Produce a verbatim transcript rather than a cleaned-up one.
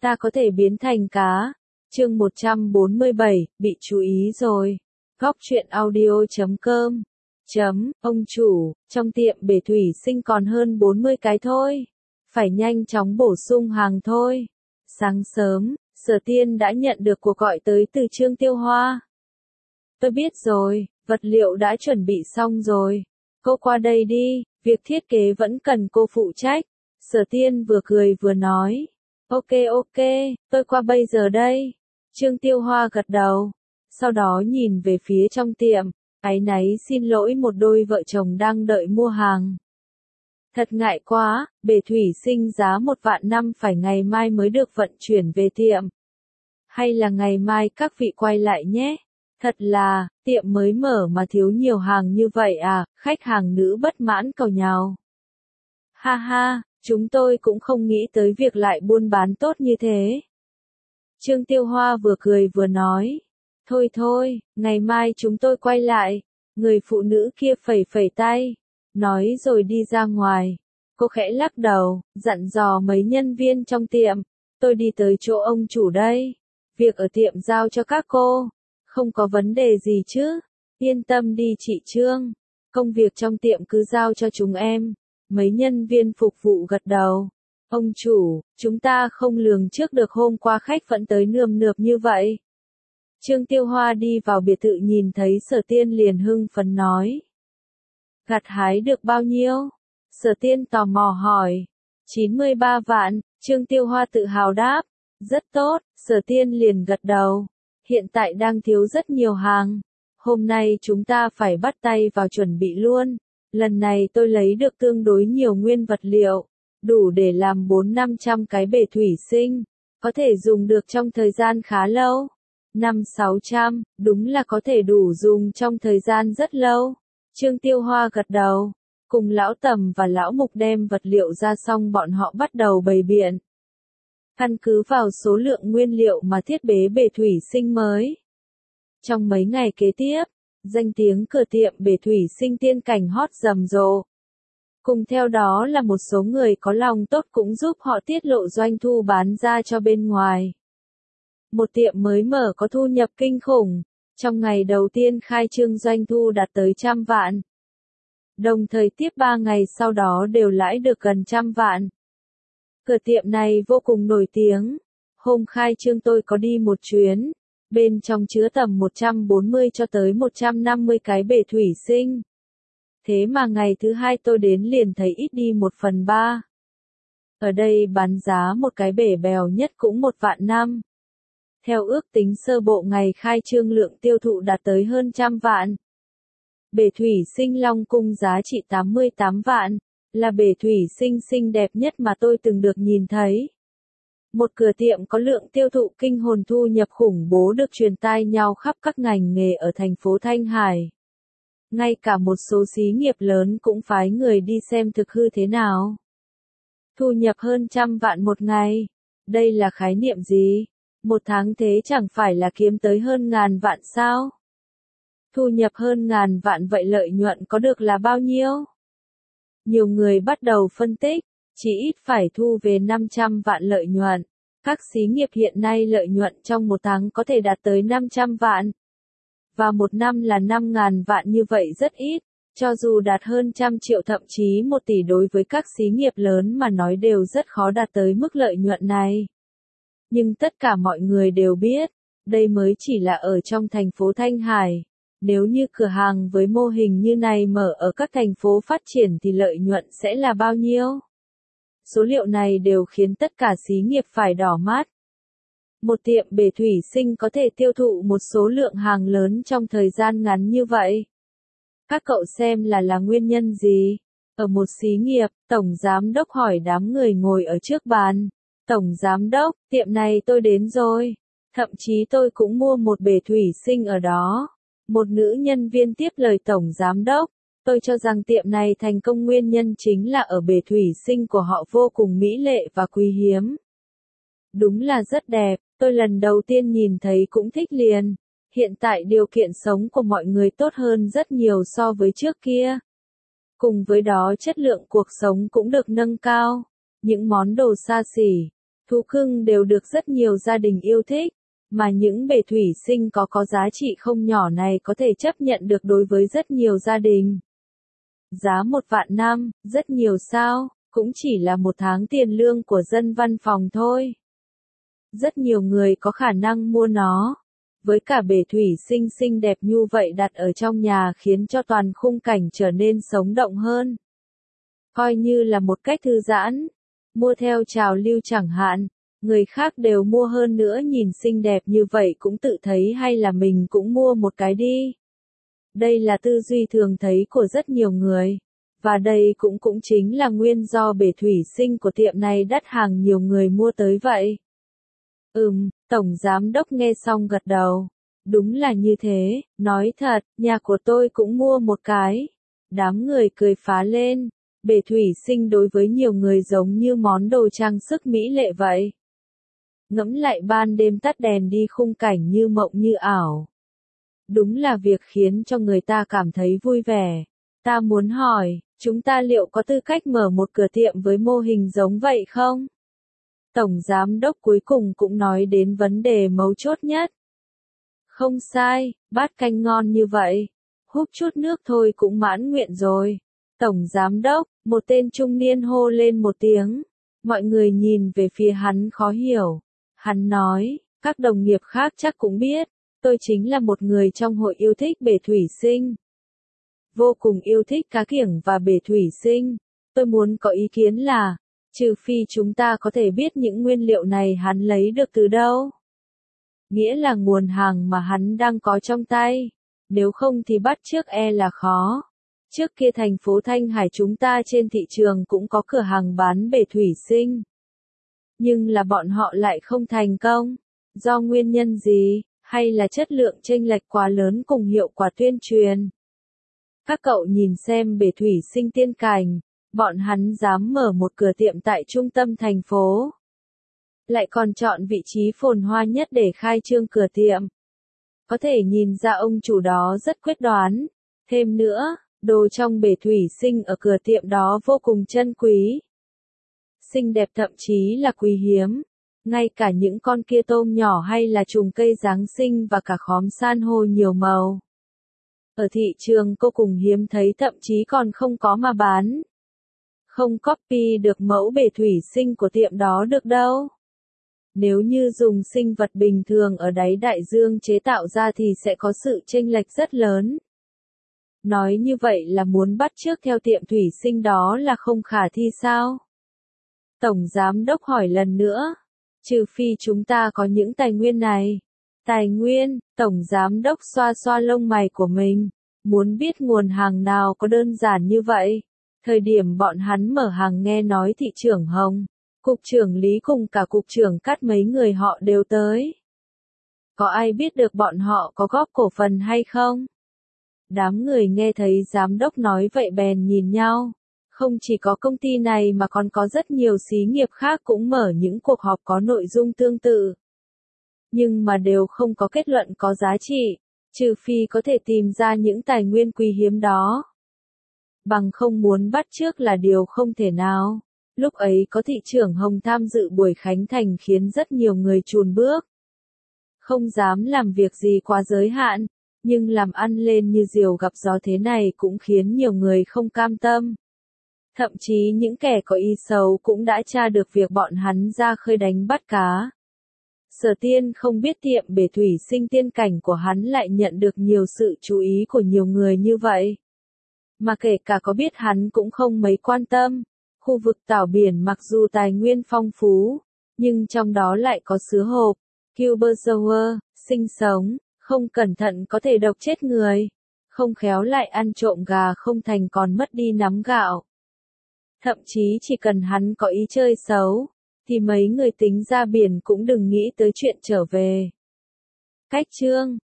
Ta có thể biến thành cá. Chương một trăm bốn mươi bảy, bị chú ý rồi. Góc truyện audio chấm com. Chấm, ông chủ, trong tiệm bể thủy sinh còn hơn bốn mươi cái thôi. Phải nhanh chóng bổ sung hàng thôi. Sáng sớm, Sở Tiên đã nhận được cuộc gọi tới từ Trương Tiêu Hoa. Tôi biết rồi, vật liệu đã chuẩn bị xong rồi. Cô qua đây đi, việc thiết kế vẫn cần cô phụ trách. Sở Tiên vừa cười vừa nói. Ok ok, tôi qua bây giờ đây. Trương Tiêu Hoa gật đầu. Sau đó nhìn về phía trong tiệm, áy náy xin lỗi một đôi vợ chồng đang đợi mua hàng. Thật ngại quá, bể thủy sinh giá một vạn năm phải ngày mai mới được vận chuyển về tiệm. Hay là ngày mai các vị quay lại nhé. Thật là, tiệm mới mở mà thiếu nhiều hàng như vậy à, khách hàng nữ bất mãn cầu nhào. Ha ha, chúng tôi cũng không nghĩ tới việc lại buôn bán tốt như thế. Trương Tiêu Hoa vừa cười vừa nói. Thôi thôi, ngày mai chúng tôi quay lại. Người phụ nữ kia phẩy phẩy tay. Nói rồi đi ra ngoài. Cô khẽ lắc đầu, dặn dò mấy nhân viên trong tiệm. Tôi đi tới chỗ ông chủ đây. Việc ở tiệm giao cho các cô. Không có vấn đề gì chứ. Yên tâm đi chị Trương. Công việc trong tiệm cứ giao cho chúng em. Mấy nhân viên phục vụ gật đầu. Ông chủ, chúng ta không lường trước được hôm qua khách vẫn tới nườm nượp như vậy. Trương Tiêu Hoa đi vào biệt thự nhìn thấy Sở Tiên liền hưng phấn nói. Gặt hái được bao nhiêu? Sở Tiên tò mò hỏi. chín mươi ba vạn, Trương Tiêu Hoa tự hào đáp. Rất tốt, Sở Tiên liền gật đầu. Hiện tại đang thiếu rất nhiều hàng. Hôm nay chúng ta phải bắt tay vào chuẩn bị luôn. Lần này tôi lấy được tương đối nhiều nguyên vật liệu. Đủ để làm bốn năm trăm cái bể thủy sinh. Có thể dùng được trong thời gian khá lâu. Năm sáu trăm, đúng là có thể đủ dùng trong thời gian rất lâu. Trương Tiêu Hoa gật đầu. Cùng lão Tầm và lão Mục đem vật liệu ra xong bọn họ bắt đầu bày biện. Căn cứ vào số lượng nguyên liệu mà thiết kế bể thủy sinh mới. Trong mấy ngày kế tiếp, danh tiếng cửa tiệm bể thủy sinh tiên cảnh hot rầm rộ. Cùng theo đó là một số người có lòng tốt cũng giúp họ tiết lộ doanh thu bán ra cho bên ngoài. Một tiệm mới mở có thu nhập kinh khủng. Trong ngày đầu tiên khai trương doanh thu đạt tới trăm vạn. Đồng thời tiếp ba ngày sau đó đều lãi được gần trăm vạn. Cửa tiệm này vô cùng nổi tiếng. Hôm khai trương tôi có đi một chuyến. Bên trong chứa tầm một trăm bốn mươi cho tới một trăm năm mươi cái bể thủy sinh. Thế mà ngày thứ hai tôi đến liền thấy ít đi một phần ba. Ở đây bán giá một cái bể bèo nhất cũng một vạn năm. Theo ước tính sơ bộ ngày khai trương lượng tiêu thụ đạt tới hơn trăm vạn. Bể thủy sinh Long Cung giá trị tám mươi tám vạn, là bể thủy sinh xinh đẹp nhất mà tôi từng được nhìn thấy. Một cửa tiệm có lượng tiêu thụ kinh hồn thu nhập khủng bố được truyền tai nhau khắp các ngành nghề ở thành phố Thanh Hải. Ngay cả một số xí nghiệp lớn cũng phái người đi xem thực hư thế nào. Thu nhập hơn trăm vạn một ngày. Đây là khái niệm gì? Một tháng thế chẳng phải là kiếm tới hơn ngàn vạn sao? Thu nhập hơn ngàn vạn vậy lợi nhuận có được là bao nhiêu? Nhiều người bắt đầu phân tích, chỉ ít phải thu về năm trăm vạn lợi nhuận. Các xí nghiệp hiện nay lợi nhuận trong một tháng có thể đạt tới năm trăm vạn. Và một năm là năm ngàn vạn như vậy rất ít, cho dù đạt hơn trăm triệu thậm chí một tỷ đối với các xí nghiệp lớn mà nói đều rất khó đạt tới mức lợi nhuận này. Nhưng tất cả mọi người đều biết, đây mới chỉ là ở trong thành phố Thanh Hải. Nếu như cửa hàng với mô hình như này mở ở các thành phố phát triển thì lợi nhuận sẽ là bao nhiêu? Số liệu này đều khiến tất cả xí nghiệp phải đỏ mắt. Một tiệm bể thủy sinh có thể tiêu thụ một số lượng hàng lớn trong thời gian ngắn như vậy. Các cậu xem là là nguyên nhân gì? Ở một xí nghiệp, tổng giám đốc hỏi đám người ngồi ở trước bàn. Tổng giám đốc, tiệm này tôi đến rồi. Thậm chí tôi cũng mua một bể thủy sinh ở đó. Một nữ nhân viên tiếp lời tổng giám đốc. Tôi cho rằng tiệm này thành công nguyên nhân chính là ở bể thủy sinh của họ vô cùng mỹ lệ và quý hiếm. Đúng là rất đẹp, tôi lần đầu tiên nhìn thấy cũng thích liền. Hiện tại điều kiện sống của mọi người tốt hơn rất nhiều so với trước kia. Cùng với đó chất lượng cuộc sống cũng được nâng cao. Những món đồ xa xỉ, Thú cưng đều được rất nhiều gia đình yêu thích, mà những bể thủy sinh có có giá trị không nhỏ này có thể chấp nhận được đối với rất nhiều gia đình. Giá một vạn năm, rất nhiều sao, cũng chỉ là một tháng tiền lương của dân văn phòng thôi. Rất nhiều người có khả năng mua nó. Với cả bể thủy sinh xinh đẹp như vậy đặt ở trong nhà khiến cho toàn khung cảnh trở nên sống động hơn. Coi như là một cách thư giãn. Mua theo trào lưu chẳng hạn, người khác đều mua hơn nữa nhìn xinh đẹp như vậy cũng tự thấy hay là mình cũng mua một cái đi. Đây là tư duy thường thấy của rất nhiều người. Và đây cũng cũng chính là nguyên do bể thủy sinh của tiệm này đắt hàng nhiều người mua tới vậy. Ừm, Tổng Giám Đốc nghe xong gật đầu. Đúng là như thế, nói thật, nhà của tôi cũng mua một cái. Đám người cười phá lên. Bể thủy sinh đối với nhiều người giống như món đồ trang sức mỹ lệ vậy. Ngẫm lại ban đêm tắt đèn đi khung cảnh như mộng như ảo. Đúng là việc khiến cho người ta cảm thấy vui vẻ. Ta muốn hỏi, chúng ta liệu có tư cách mở một cửa tiệm với mô hình giống vậy không? Tổng Giám Đốc cuối cùng cũng nói đến vấn đề mấu chốt nhất. Không sai, bát canh ngon như vậy. Húp chút nước thôi cũng mãn nguyện rồi. Tổng Giám Đốc, một tên trung niên hô lên một tiếng. Mọi người nhìn về phía hắn khó hiểu. Hắn nói, các đồng nghiệp khác chắc cũng biết, tôi chính là một người trong hội yêu thích bể thủy sinh. Vô cùng yêu thích cá kiểng và bể thủy sinh. Tôi muốn có ý kiến là, trừ phi chúng ta có thể biết những nguyên liệu này hắn lấy được từ đâu. Nghĩa là nguồn hàng mà hắn đang có trong tay. Nếu không thì bắt chước e là khó. Trước kia thành phố Thanh Hải chúng ta trên thị trường cũng có cửa hàng bán bể thủy sinh. Nhưng là bọn họ lại không thành công. Do nguyên nhân gì, hay là chất lượng chênh lệch quá lớn cùng hiệu quả tuyên truyền? Các cậu nhìn xem bể thủy sinh Tiên Cảnh, bọn hắn dám mở một cửa tiệm tại trung tâm thành phố. Lại còn chọn vị trí phồn hoa nhất để khai trương cửa tiệm. Có thể nhìn ra ông chủ đó rất quyết đoán. Thêm nữa, đồ trong bể thủy sinh ở cửa tiệm đó vô cùng chân quý. Xinh đẹp thậm chí là quý hiếm. Ngay cả những con kia tôm nhỏ hay là trùng cây Giáng sinh và cả khóm san hô nhiều màu. Ở thị trường cô cùng hiếm thấy thậm chí còn không có mà bán. Không copy được mẫu bể thủy sinh của tiệm đó được đâu. Nếu như dùng sinh vật bình thường ở đáy đại dương chế tạo ra thì sẽ có sự chênh lệch rất lớn. Nói như vậy là muốn bắt chước theo tiệm thủy sinh đó là không khả thi sao? Tổng Giám Đốc hỏi lần nữa. Trừ phi chúng ta có những tài nguyên này. Tài nguyên, Tổng Giám Đốc xoa xoa lông mày của mình. Muốn biết nguồn hàng nào có đơn giản như vậy. Thời điểm bọn hắn mở hàng nghe nói thị trưởng Hồng, cục trưởng Lý cùng cả cục trưởng Cát mấy người họ đều tới. Có ai biết được bọn họ có góp cổ phần hay không? Đám người nghe thấy giám đốc nói vậy bèn nhìn nhau. Không chỉ có công ty này mà còn có rất nhiều xí nghiệp khác cũng mở những cuộc họp có nội dung tương tự. Nhưng mà đều không có kết luận có giá trị, trừ phi có thể tìm ra những tài nguyên quý hiếm đó. Bằng không muốn bắt chước là điều không thể nào. Lúc ấy có thị trưởng Hồng tham dự buổi khánh thành khiến rất nhiều người chùn bước. Không dám làm việc gì quá giới hạn, nhưng làm ăn lên như diều gặp gió thế này cũng khiến nhiều người không cam tâm. Thậm chí những kẻ có ý xấu cũng đã tra được việc bọn hắn ra khơi đánh bắt cá. Sở Tiên không biết tiệm bể thủy sinh Tiên Cảnh của hắn lại nhận được nhiều sự chú ý của nhiều người như vậy. Mà kể cả có biết hắn cũng không mấy quan tâm. Khu vực tảo biển mặc dù tài nguyên phong phú, nhưng trong đó lại có sứa hộp, Cuberzoa, sinh sống, không cẩn thận có thể độc chết người. Không khéo lại ăn trộm gà không thành còn mất đi nắm gạo. Thậm chí chỉ cần hắn có ý chơi xấu, thì mấy người tính ra biển cũng đừng nghĩ tới chuyện trở về. Cách chương